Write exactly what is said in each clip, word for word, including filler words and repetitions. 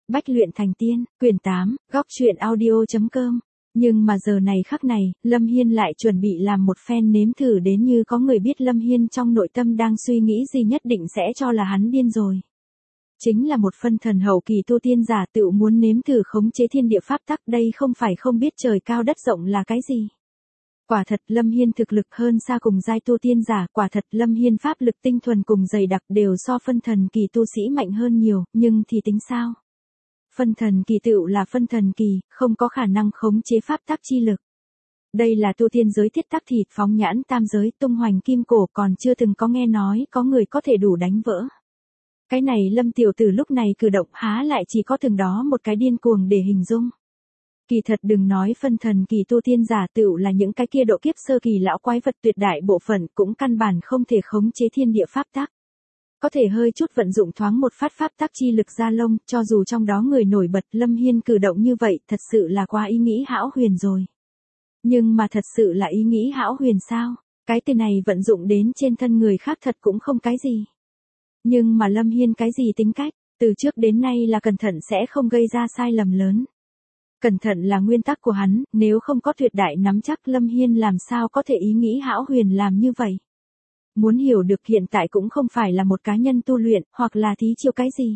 Bách luyện thành tiên, quyển tám, góc truyện audio.com. Nhưng mà giờ này khắc này, Lâm Hiên lại chuẩn bị làm một phen nếm thử đến như có người biết Lâm Hiên trong nội tâm đang suy nghĩ gì nhất định sẽ cho là hắn điên rồi. Chính là một phân thần hậu kỳ tu tiên giả tự muốn nếm thử khống chế thiên địa pháp tắc, đây không phải không biết trời cao đất rộng là cái gì. Quả thật Lâm Hiên thực lực hơn xa cùng giai tu tiên giả, quả thật Lâm Hiên pháp lực tinh thuần cùng dày đặc đều so phân thần kỳ tu sĩ mạnh hơn nhiều, nhưng thì tính sao? Phân thần kỳ tựu là phân thần kỳ, không có khả năng khống chế pháp tắc chi lực. Đây là tu tiên giới thiết tắc thịt phóng nhãn tam giới tung hoành kim cổ, còn chưa từng có nghe nói có người có thể đủ đánh vỡ. Cái này Lâm tiểu tử lúc này cử động há lại chỉ có từng đó một cái điên cuồng để hình dung. Kỳ thật đừng nói phân thần kỳ tu tiên giả tựu là những cái kia độ kiếp sơ kỳ lão quái vật tuyệt đại bộ phận cũng căn bản không thể khống chế thiên địa pháp tắc. Có thể hơi chút vận dụng thoáng một phát pháp tắc chi lực ra lông, cho dù trong đó người nổi bật. Lâm Hiên cử động như vậy thật sự là quá ý nghĩ hão huyền rồi. Nhưng mà thật sự là ý nghĩ hão huyền sao? Cái từ này vận dụng đến trên thân người khác thật cũng không cái gì. Nhưng mà Lâm Hiên cái gì tính cách, từ trước đến nay là cẩn thận sẽ không gây ra sai lầm lớn. Cẩn thận là nguyên tắc của hắn, nếu không có tuyệt đại nắm chắc Lâm Hiên làm sao có thể ý nghĩ hão huyền làm như vậy. Muốn hiểu được hiện tại cũng không phải là một cá nhân tu luyện, hoặc là thí chiêu cái gì.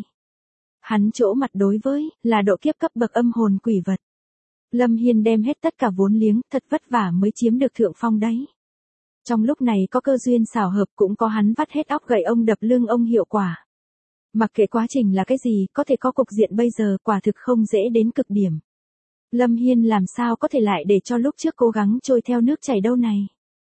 Hắn chỗ mặt đối với, là độ kiếp cấp bậc âm hồn quỷ vật. Lâm Hiên đem hết tất cả vốn liếng, thật vất vả mới chiếm được thượng phong đấy. Trong lúc này có cơ duyên xảo hợp cũng có hắn vắt hết óc gậy ông đập lưng ông hiệu quả. Mặc kệ quá trình là cái gì, có thể có cục diện bây giờ quả thực không dễ đến cực điểm. Lâm Hiên làm sao có thể lại để cho lúc trước cố gắng trôi theo nước chảy đâu này.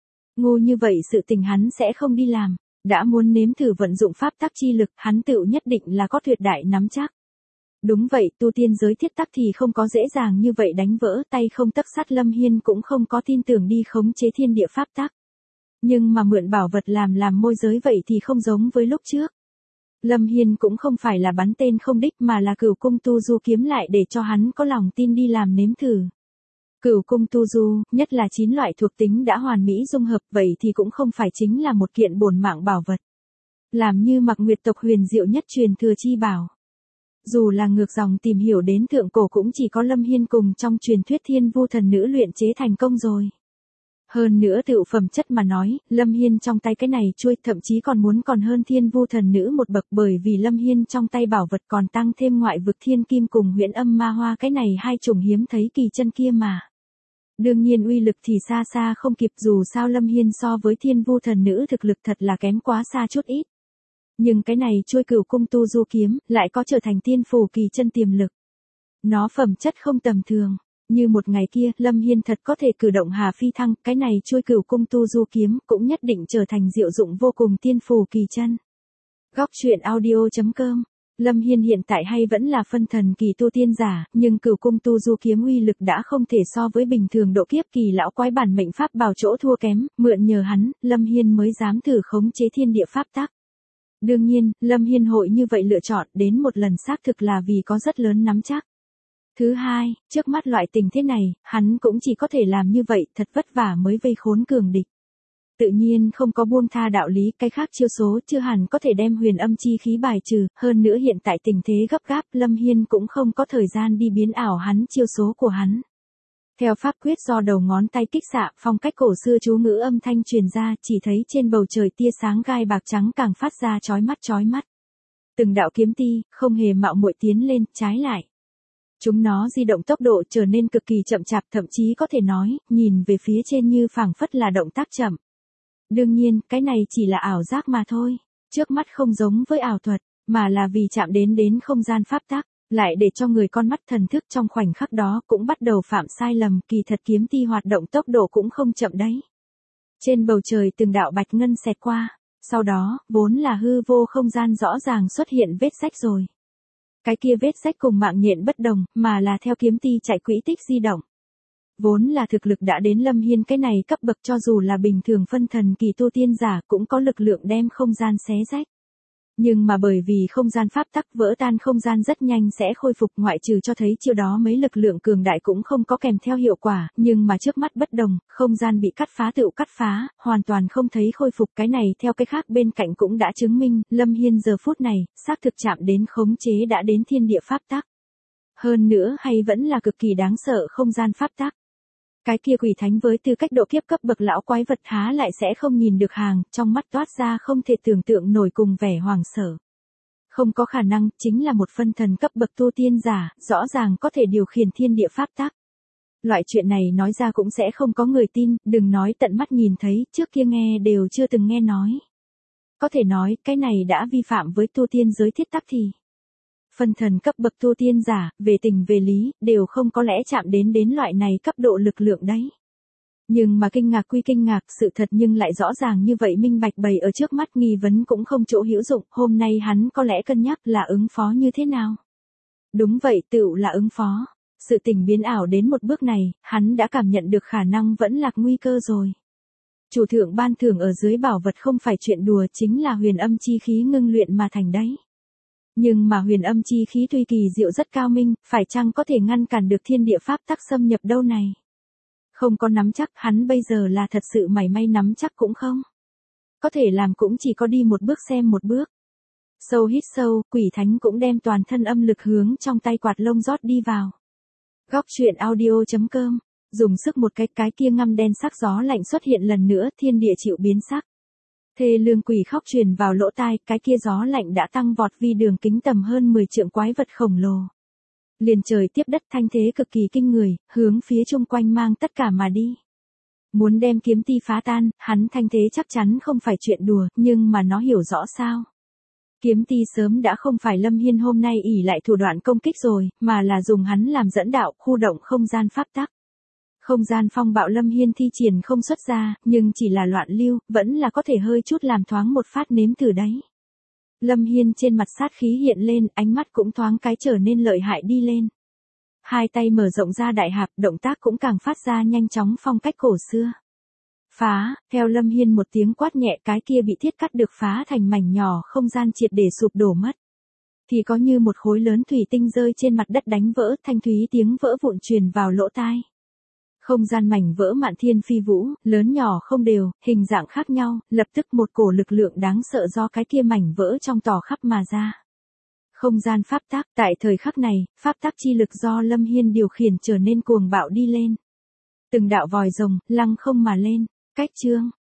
Ngu như vậy sự tình hắn sẽ không đi làm, đã muốn nếm thử vận dụng pháp tắc chi lực, hắn tự nhất định là có tuyệt đại nắm chắc. Đúng vậy, tu tiên giới thiết tắc thì không có dễ dàng như vậy đánh vỡ, tay không tấc sắt Lâm Hiên cũng không có tin tưởng đi khống chế thiên địa pháp tắc. Nhưng mà mượn bảo vật làm làm môi giới vậy thì không giống với lúc trước. Lâm Hiên cũng không phải là bắn tên không đích mà là cửu cung tu du kiếm lại để cho hắn có lòng tin đi làm nếm thử. Cửu cung tu du, nhất là chín loại thuộc tính đã hoàn mỹ dung hợp, vậy thì cũng không phải chính là một kiện bổn mạng bảo vật. Làm như Mặc Nguyệt tộc huyền diệu nhất truyền thừa chi bảo. Dù là ngược dòng tìm hiểu đến thượng cổ cũng chỉ có Lâm Hiên cùng trong truyền thuyết thiên vu thần nữ luyện chế thành công rồi. Hơn nữa tựu phẩm chất mà nói, Lâm Hiên trong tay cái này chuôi thậm chí còn muốn còn hơn thiên vu thần nữ một bậc, bởi vì Lâm Hiên trong tay bảo vật còn tăng thêm ngoại vực thiên kim cùng huyễn âm ma hoa, cái này hai chủng hiếm thấy kỳ chân kia mà. Đương nhiên uy lực thì xa xa không kịp, dù sao Lâm Hiên so với thiên vu thần nữ thực lực thật là kém quá xa chút ít. Nhưng cái này chuôi cửu cung tu du kiếm, lại có trở thành tiên phù kỳ chân tiềm lực. Nó phẩm chất không tầm thường. Như một ngày kia, Lâm Hiên thật có thể cử động hà phi thăng, cái này chuôi cửu cung tu du kiếm cũng nhất định trở thành diệu dụng vô cùng tiên phù kỳ chân. Góc truyện audio.com. Lâm Hiên hiện tại hay vẫn là phân thần kỳ tu tiên giả, nhưng cửu cung tu du kiếm uy lực đã không thể so với bình thường độ kiếp kỳ lão quái bản mệnh pháp bảo chỗ thua kém, mượn nhờ hắn, Lâm Hiên mới dám thử khống chế thiên địa pháp tắc. Đương nhiên, Lâm Hiên hội như vậy lựa chọn đến một lần xác thực là vì có rất lớn nắm chắc. Thứ hai, trước mắt loại tình thế này, hắn cũng chỉ có thể làm như vậy, thật vất vả mới vây khốn cường địch. Tự nhiên không có buông tha đạo lý, cái khác chiêu số chưa hẳn có thể đem huyền âm chi khí bài trừ, hơn nữa hiện tại tình thế gấp gáp, Lâm Hiên cũng không có thời gian đi biến ảo hắn chiêu số của hắn. Theo pháp quyết do đầu ngón tay kích xạ, phong cách cổ xưa chú ngữ âm thanh truyền ra, chỉ thấy trên bầu trời tia sáng gai bạc trắng càng phát ra chói mắt chói mắt. Từng đạo kiếm ti, không hề mạo muội tiến lên, trái lại. Chúng nó di động tốc độ trở nên cực kỳ chậm chạp, thậm chí có thể nói, nhìn về phía trên như phảng phất là động tác chậm. Đương nhiên, cái này chỉ là ảo giác mà thôi. Trước mắt không giống với ảo thuật, mà là vì chạm đến đến không gian pháp tắc, lại để cho người con mắt thần thức trong khoảnh khắc đó cũng bắt đầu phạm sai lầm, kỳ thật kiếm ti hoạt động tốc độ cũng không chậm đấy. Trên bầu trời từng đạo bạch ngân xẹt qua, sau đó, vốn là hư vô không gian rõ ràng xuất hiện vết rách rồi. Cái kia vết rách cùng mạng nhện bất đồng, mà là theo kiếm ti chạy quỹ tích di động. Vốn là thực lực đã đến Lâm Hiên cái này cấp bậc, cho dù là bình thường phân thần kỳ tu tiên giả cũng có lực lượng đem không gian xé rách. Nhưng mà bởi vì không gian pháp tắc vỡ tan, không gian rất nhanh sẽ khôi phục, ngoại trừ cho thấy chiêu đó mấy lực lượng cường đại cũng không có kèm theo hiệu quả, nhưng mà trước mắt bất đồng, không gian bị cắt phá tựu cắt phá, hoàn toàn không thấy khôi phục, cái này theo cái khác bên cạnh cũng đã chứng minh, Lâm Hiên giờ phút này, xác thực chạm đến khống chế đã đến thiên địa pháp tắc. Hơn nữa hay vẫn là cực kỳ đáng sợ không gian pháp tắc. Cái kia quỷ thánh với tư cách độ kiếp cấp bậc lão quái vật há lại sẽ không nhìn được hàng, trong mắt toát ra không thể tưởng tượng nổi cùng vẻ hoàng sợ. Không có khả năng, chính là một phân thần cấp bậc tu tiên giả, rõ ràng có thể điều khiển thiên địa pháp tắc. Loại chuyện này nói ra cũng sẽ không có người tin, đừng nói tận mắt nhìn thấy, trước kia nghe đều chưa từng nghe nói. Có thể nói, cái này đã vi phạm với tu tiên giới thiết tắc thì. Phân thần cấp bậc tu tiên giả, về tình về lý, đều không có lẽ chạm đến đến loại này cấp độ lực lượng đấy. Nhưng mà kinh ngạc quy kinh ngạc, sự thật nhưng lại rõ ràng như vậy minh bạch bày ở trước mắt, nghi vấn cũng không chỗ hữu dụng, hôm nay hắn có lẽ cân nhắc là ứng phó như thế nào. Đúng vậy, tựu là ứng phó. Sự tình biến ảo đến một bước này, hắn đã cảm nhận được khả năng vẫn lạc nguy cơ rồi. Chủ thượng ban thưởng ở dưới bảo vật không phải chuyện đùa, chính là huyền âm chi khí ngưng luyện mà thành đấy. Nhưng mà huyền âm chi khí tuy kỳ diệu rất cao minh, phải chăng có thể ngăn cản được thiên địa pháp tắc xâm nhập đâu này? Không có nắm chắc, hắn bây giờ là thật sự mảy may nắm chắc cũng không. Có thể làm cũng chỉ có đi một bước xem một bước. Sâu hít sâu, quỷ thánh cũng đem toàn thân âm lực hướng trong tay quạt lông rót đi vào. Góc truyện audio chấm com, dùng sức một cái cái kia ngăm đen sắc gió lạnh xuất hiện lần nữa, thiên địa chịu biến sắc. Thê lương quỷ khóc truyền vào lỗ tai, cái kia gió lạnh đã tăng vọt vi đường kính tầm hơn mười trượng quái vật khổng lồ. Liền trời tiếp đất thanh thế cực kỳ kinh người, hướng phía chung quanh mang tất cả mà đi. Muốn đem kiếm ti phá tan, hắn thanh thế chắc chắn không phải chuyện đùa, nhưng mà nó hiểu rõ sao. Kiếm ti sớm đã không phải Lâm Hiên hôm nay ỷ lại thủ đoạn công kích rồi, mà là dùng hắn làm dẫn đạo, khu động không gian pháp tắc. Không gian phong bạo Lâm Hiên thi triển không xuất ra, nhưng chỉ là loạn lưu, vẫn là có thể hơi chút làm thoáng một phát nếm thử đấy. Lâm Hiên trên mặt sát khí hiện lên, ánh mắt cũng thoáng cái trở nên lợi hại đi lên. Hai tay mở rộng ra đại hạp, động tác cũng càng phát ra nhanh chóng phong cách cổ xưa. Phá, theo Lâm Hiên một tiếng quát nhẹ, cái kia bị thiết cắt được phá thành mảnh nhỏ, không gian triệt để sụp đổ mất. Thì có như một khối lớn thủy tinh rơi trên mặt đất đánh vỡ, thanh thúy tiếng vỡ vụn truyền vào lỗ tai. Không gian mảnh vỡ mạn thiên phi vũ, lớn nhỏ không đều, hình dạng khác nhau, lập tức một cổ lực lượng đáng sợ do cái kia mảnh vỡ trong tỏ khắp mà ra. Không gian pháp tắc, tại thời khắc này, pháp tắc chi lực do Lâm Hiên điều khiển trở nên cuồng bạo đi lên. Từng đạo vòi rồng, lăng không mà lên, cách chương.